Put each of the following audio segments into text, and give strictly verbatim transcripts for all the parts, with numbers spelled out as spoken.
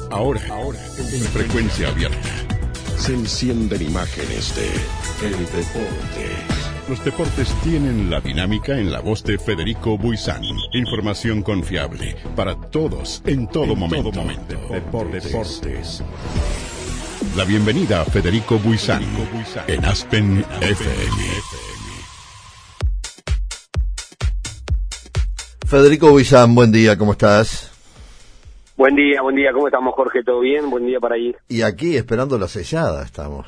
Ahora, ahora, en frecuencia abierta, se encienden imágenes de el deporte. Los deportes tienen la dinámica en la voz de Federico Buizán. Información confiable para todos, en todo en momento. Todo momento. Deportes. Deportes. La bienvenida a Federico Buizán en Aspen F M. Federico Buizán, buen día, ¿cómo estás? Buen día, buen día, ¿cómo estamos, Jorge? ¿Todo bien? Buen día para ir. Y aquí esperando la sellada estamos.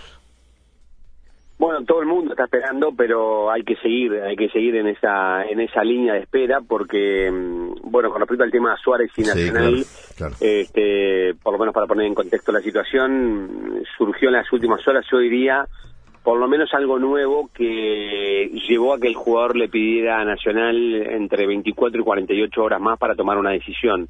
Bueno, todo el mundo está esperando, pero hay que seguir, hay que seguir en esa en esa línea de espera, porque, bueno, con respecto al tema Suárez y Nacional, sí, claro, claro. Este, por lo menos para poner en contexto la situación, surgió en las últimas horas, yo diría, por lo menos algo nuevo que llevó a que el jugador le pidiera a Nacional entre veinticuatro y cuarenta y ocho horas más para tomar una decisión.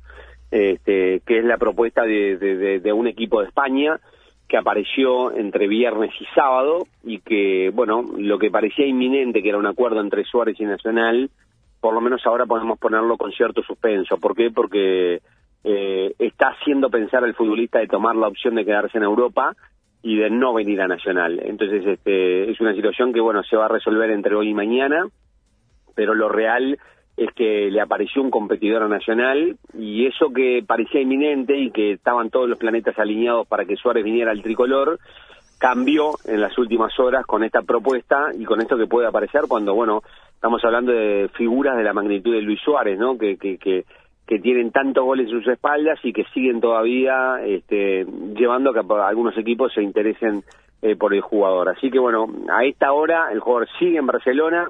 Este, que es la propuesta de, de, de, de un equipo de España que apareció entre viernes y sábado y que, bueno, lo que parecía inminente, que era un acuerdo entre Suárez y Nacional, por lo menos ahora podemos ponerlo con cierto suspenso. ¿Por qué? Porque eh, está haciendo pensar al futbolista de tomar la opción de quedarse en Europa y de no venir a Nacional. Entonces, este, es una situación que, bueno, se va a resolver entre hoy y mañana, pero lo real es que le apareció un competidor a Nacional, y eso que parecía inminente y que estaban todos los planetas alineados para que Suárez viniera al tricolor, cambió en las últimas horas con esta propuesta y con esto que puede aparecer cuando, bueno, estamos hablando de figuras de la magnitud de Luis Suárez, ¿no? Que, que, que, que tienen tantos goles en sus espaldas y que siguen todavía este, llevando a que algunos equipos se interesen eh, por el jugador. Así que, bueno, a esta hora el jugador sigue en Barcelona.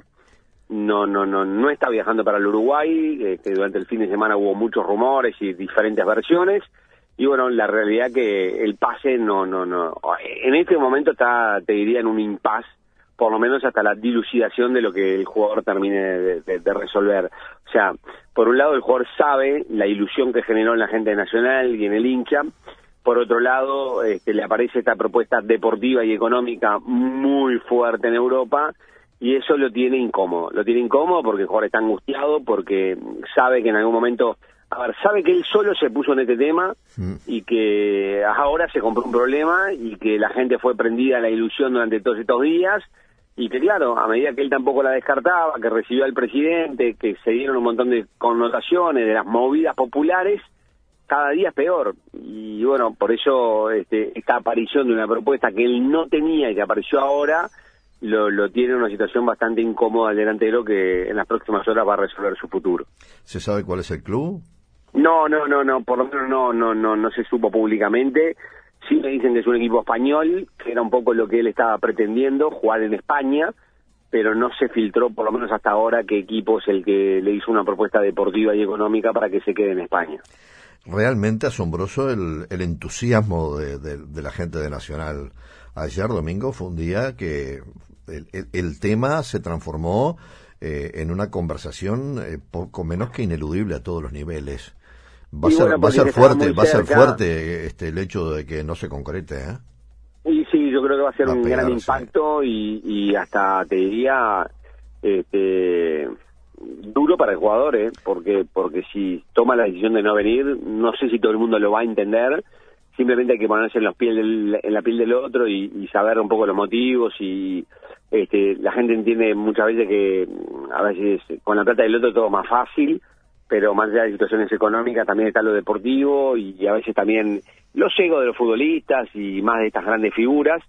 No, no, no, no está viajando para el Uruguay. Este, durante el fin de semana hubo muchos rumores y diferentes versiones. Y bueno, la realidad que el pase no, no, no. En este momento está, te diría, en un impasse, por lo menos hasta la dilucidación de lo que el jugador termine de, de, de resolver. O sea, por un lado el jugador sabe la ilusión que generó en la gente de Nacional y en el hincha. Por otro lado, este, le aparece esta propuesta deportiva y económica muy fuerte en Europa. Y eso lo tiene incómodo, lo tiene incómodo porque el jugador está angustiado, porque sabe que en algún momento, a ver, sabe que él solo se puso en este tema mm. y que ahora se compró un problema y que la gente fue prendida a la ilusión durante todos estos días y que claro, a medida que él tampoco la descartaba, que recibió al presidente, que se dieron un montón de connotaciones de las movidas populares, cada día es peor. Y bueno, por eso este, esta aparición de una propuesta que él no tenía y que apareció ahora, Lo, lo tiene en una situación bastante incómoda el delantero que en las próximas horas va a resolver su futuro. ¿Se sabe cuál es el club? No, no, no, no, por lo menos no, no, no, no se supo públicamente. Sí me dicen que es un equipo español, que era un poco lo que él estaba pretendiendo, jugar en España, pero no se filtró, por lo menos hasta ahora, qué equipo es el que le hizo una propuesta deportiva y económica para que se quede en España. Realmente asombroso el, el entusiasmo de, de, de la gente de Nacional. Ayer domingo fue un día que el, el, el tema se transformó eh, en una conversación eh, poco menos que ineludible a todos los niveles. Va a ser, bueno, va a ser fuerte, va a ser fuerte este el hecho de que no se concrete, ¿eh? Y sí, yo creo que va a ser va un a pegar, gran impacto sí. y, y hasta te diría este duro para el jugador, ¿eh? Porque porque si toma la decisión de no venir, no sé si todo el mundo lo va a entender. Simplemente hay que ponerse en los pies del, en la piel del otro y, y saber un poco los motivos y este, la gente entiende muchas veces que a veces con la plata del otro todo es más fácil, pero más allá de situaciones económicas también está lo deportivo y, y a veces también los egos de los futbolistas y más de estas grandes figuras,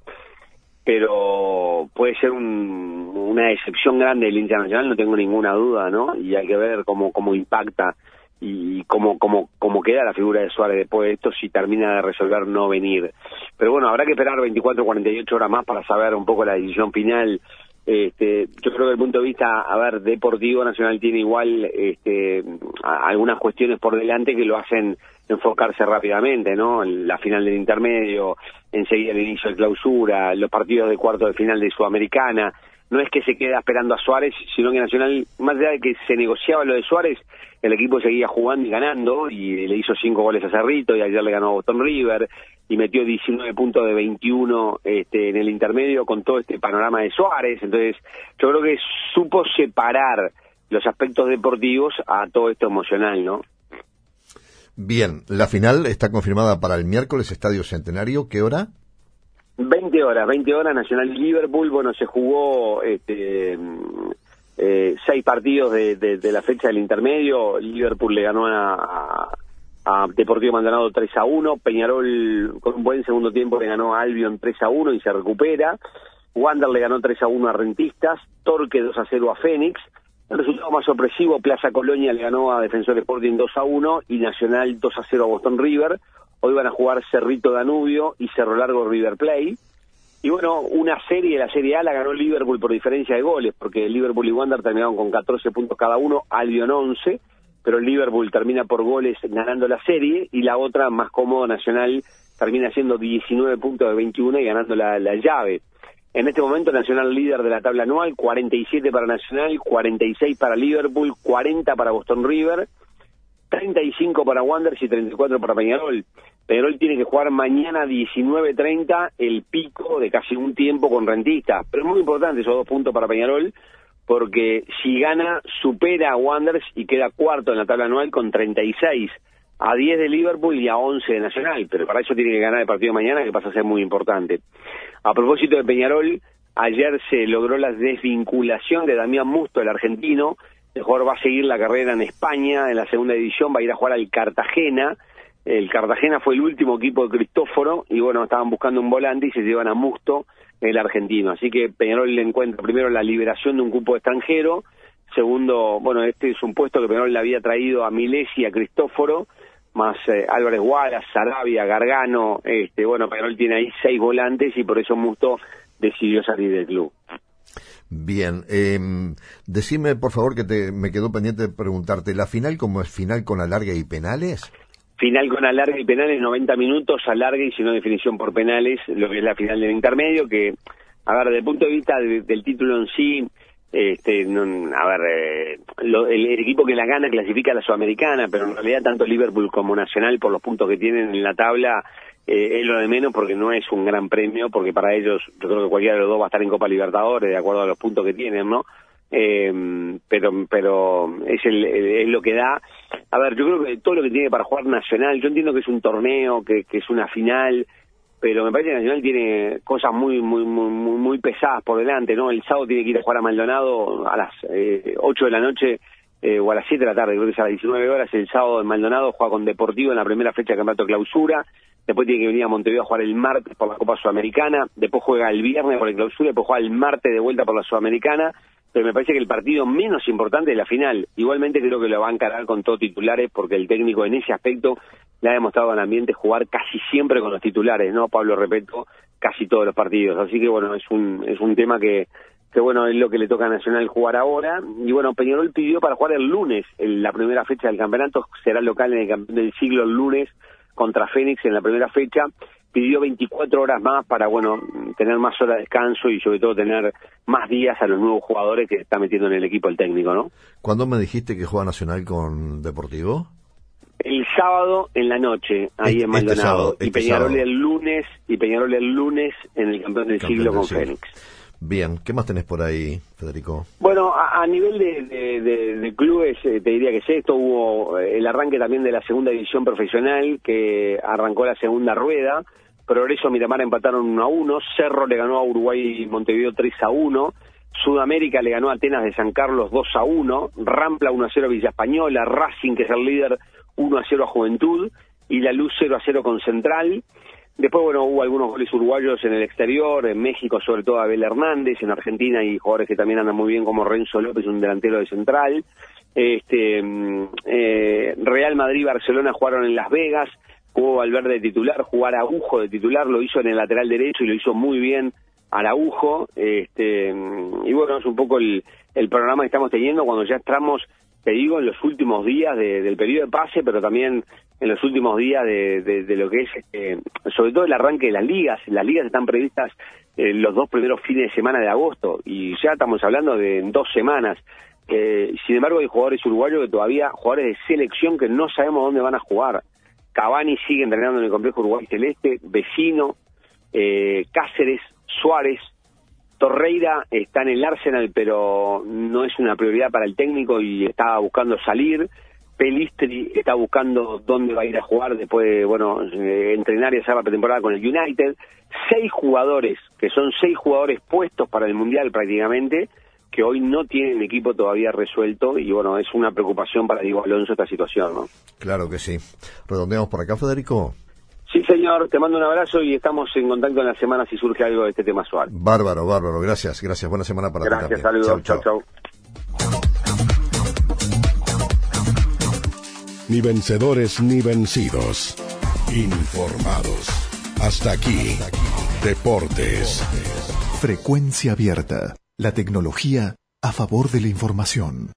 pero puede ser un, una excepción grande del hincha nacional, no tengo ninguna duda, ¿no? Y hay que ver cómo, cómo impacta y cómo, cómo, cómo queda la figura de Suárez después de esto si termina de resolver no venir. Pero bueno, habrá que esperar veinticuatro, cuarenta y ocho horas más para saber un poco la decisión final. Este, yo creo que desde el punto de vista, a ver, deportivo, Nacional tiene igual este, a, algunas cuestiones por delante que lo hacen enfocarse rápidamente, ¿no? La final del intermedio, enseguida el inicio de clausura, los partidos de cuarto de final de Sudamericana. No es que se queda esperando a Suárez, sino que Nacional, más allá de que se negociaba lo de Suárez, el equipo seguía jugando y ganando, y le hizo cinco goles a Cerrito, y ayer le ganó a Boston River, y metió diecinueve puntos de veintiuno este, en el intermedio con todo este panorama de Suárez. Entonces, yo creo que supo separar los aspectos deportivos a todo esto emocional, ¿no? Bien, la final está confirmada para el miércoles, Estadio Centenario. ¿Qué hora? veinte horas, veinte horas, Nacional y Liverpool. Bueno, se jugó este, eh, seis partidos de, de, de la fecha del intermedio. Liverpool le ganó a, a, a Deportivo Maldonado tres a uno. Peñarol, con un buen segundo tiempo, le ganó a Albion tres a uno y se recupera. Wander le ganó tres a uno a Rentistas. Torque dos a cero a Fénix. El resultado más sorpresivo, Plaza Colonia le ganó a Defensor Sporting dos a uno y Nacional dos a cero a Boston River. Hoy van a jugar Cerrito Danubio y Cerro Largo River Plate. Y bueno, una serie, la Serie A la ganó Liverpool por diferencia de goles, porque Liverpool y Wander terminaron con catorce puntos cada uno, Albion once, pero Liverpool termina por goles ganando la serie, y la otra, más cómodo, Nacional, termina haciendo diecinueve puntos de veintiuno y ganando la, la llave. En este momento Nacional líder de la tabla anual, cuarenta y siete para Nacional, cuarenta y seis para Liverpool, cuarenta para Boston River, treinta y cinco para Wanderers y treinta y cuatro para Peñarol. Peñarol tiene que jugar mañana diecinueve treinta el pico de casi un tiempo con Rentistas. Pero es muy importante esos dos puntos para Peñarol, porque si gana, supera a Wanderers y queda cuarto en la tabla anual con treinta y seis, a diez de Liverpool y a once de Nacional. Pero para eso tiene que ganar el partido de mañana, que pasa a ser muy importante. A propósito de Peñarol, ayer se logró la desvinculación de Damián Musto, el argentino. El jugador va a seguir la carrera en España, en la segunda división, va a ir a jugar al Cartagena. El Cartagena fue el último equipo de Cristóforo, y bueno, estaban buscando un volante y se llevan a Musto, el argentino. Así que Peñarol le encuentra primero la liberación de un cupo extranjero. Segundo, bueno, este es un puesto que Peñarol le había traído a Milesi y a Cristóforo, más eh, Álvarez Wallace, Sarabia, Gargano. Este, bueno, Peñarol tiene ahí seis volantes y por eso Musto decidió salir del club. Bien, eh, decime por favor, que te, me quedó pendiente de preguntarte, ¿la final como es final con alargue y penales? Final con alargue y penales, noventa minutos, alargue y si no definición por penales, lo que es la final del intermedio, que, a ver, desde el punto de vista de, del título en sí, este, no, a ver, eh, lo, el, el equipo que la gana clasifica a la Sudamericana, pero en realidad tanto Liverpool como Nacional, por los puntos que tienen en la tabla, eh, es lo de menos, porque no es un gran premio, porque para ellos, yo creo que cualquiera de los dos va a estar en Copa Libertadores, de acuerdo a los puntos que tienen, ¿no? Eh, pero pero es, el, es lo que da. A ver, yo creo que todo lo que tiene para jugar Nacional, yo entiendo que es un torneo, que, que es una final, pero me parece que Nacional tiene cosas muy muy muy muy, muy pesadas por delante, ¿no? El sábado tiene que ir a jugar a Maldonado a las eh, ocho de la noche, eh, o a las siete de la tarde, creo que es a las diecinueve horas, el sábado en Maldonado, juega con Deportivo en la primera fecha de campeonato Clausura. Después tiene que venir a Montevideo a jugar el martes por la Copa Sudamericana, después juega el viernes por el Clausura, después juega el martes de vuelta por la Sudamericana. Pero me parece que el partido menos importante es la final. Igualmente creo que lo va a encarar con todos titulares, porque el técnico en ese aspecto le ha demostrado al ambiente jugar casi siempre con los titulares, ¿no? Pablo Repeto, casi todos los partidos. Así que bueno, es un es un tema que, que bueno, es lo que le toca a Nacional jugar ahora. Y bueno, Peñarol pidió para jugar el lunes, en la primera fecha del campeonato, será local en el campeón del siglo el lunes contra Fénix en la primera fecha. Pidió veinticuatro horas más para, bueno, tener más horas de descanso y sobre todo tener más días a los nuevos jugadores que está metiendo en el equipo el técnico, ¿no? ¿Cuándo me dijiste que juega Nacional con Deportivo? El sábado en la noche, ahí este, en Maldonado. Este sábado, este y Peñarol sábado. el lunes, y Peñarol el lunes en el campeón del campeón siglo del con siglo. Fénix. Bien, ¿qué más tenés por ahí, Federico? Bueno, a, a nivel de, de, de, de clubes, eh, te diría que es esto. Hubo el arranque también de la segunda división profesional, que arrancó la segunda rueda. Progreso, Miramar empataron uno a uno, Cerro le ganó a Uruguay y Montevideo tres a uno, Sudamérica le ganó a Atenas de San Carlos dos a uno, Rampla uno a cero a Villa Española, Racing, que es el líder, uno a cero a Juventud, y La Luz cero a cero con Central. Después, bueno, hubo algunos goles uruguayos en el exterior, en México sobre todo Abel Hernández, en Argentina y jugadores que también andan muy bien como Renzo López, un delantero de Central. Este eh, Real Madrid y Barcelona jugaron en Las Vegas, jugó Valverde de titular, jugó Araujo de titular, lo hizo en el lateral derecho y lo hizo muy bien Araujo. Este, y bueno, es un poco el, el programa que estamos teniendo cuando ya estamos, te digo, en los últimos días de, del periodo de pase, pero también en los últimos días de, de, de lo que es, eh, sobre todo el arranque de las ligas. Las ligas están previstas eh, los dos primeros fines de semana de agosto, y ya estamos hablando de dos semanas. Eh, sin embargo, hay jugadores uruguayos que todavía, jugadores de selección que no sabemos dónde van a jugar. Cavani sigue entrenando en el complejo Uruguay Celeste, Vecino, eh, Cáceres, Suárez, Torreira está en el Arsenal, pero no es una prioridad para el técnico y está buscando salir. Pelistri está buscando dónde va a ir a jugar después de, bueno, eh, entrenar y hacer la pretemporada con el United. Seis jugadores, que son seis jugadores puestos para el Mundial prácticamente, que hoy no tienen equipo todavía resuelto, y bueno, es una preocupación para Diego Alonso esta situación, ¿no? Claro que sí. Redondeamos por acá, Federico. Sí, señor, te mando un abrazo y estamos en contacto en la semana si surge algo de este tema actual. Bárbaro, bárbaro, gracias, gracias. Buena semana para gracias, ti también. Gracias, saludos, chau, chau. Ni vencedores ni vencidos. Informados. Hasta aquí. Deportes. Frecuencia abierta. La tecnología a favor de la información.